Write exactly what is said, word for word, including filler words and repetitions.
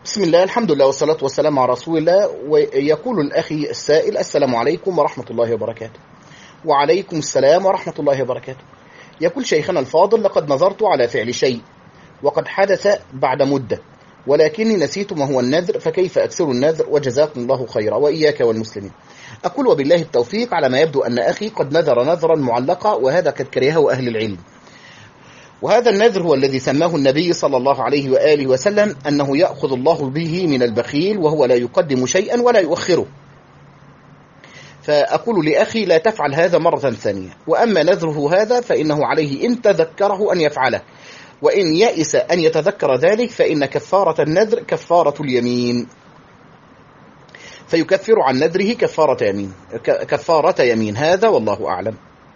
بسم الله، الحمد لله والصلاة والسلام على رسول الله. ويقول الأخي السائل: السلام عليكم ورحمة الله وبركاته. وعليكم السلام ورحمة الله وبركاته. يقول: شيخنا الفاضل، لقد نظرت على فعل شيء وقد حدث بعد مدة، ولكني نسيت ما هو النذر، فكيف أكسر النذر؟ وجزاكم الله خيرا وإياك والمسلمين. أقول: وبالله التوفيق. على ما يبدو أن أخي قد نذر نذرا معلقا، وهذا قد كرهه أهل العلم. وهذا النذر هو الذي سماه النبي صلى الله عليه وآله وسلم أنه يأخذ الله به من البخيل، وهو لا يقدم شيئا ولا يؤخره. فأقول لأخي: لا تفعل هذا مرة ثانية. وأما نذره هذا فإنه عليه إن تذكره أن يفعله، وإن يئس أن يتذكر ذلك فإن كفارة النذر كفارة اليمين، فيكفر عن نذره كفارة يمين كفارة يمين هذا والله أعلم.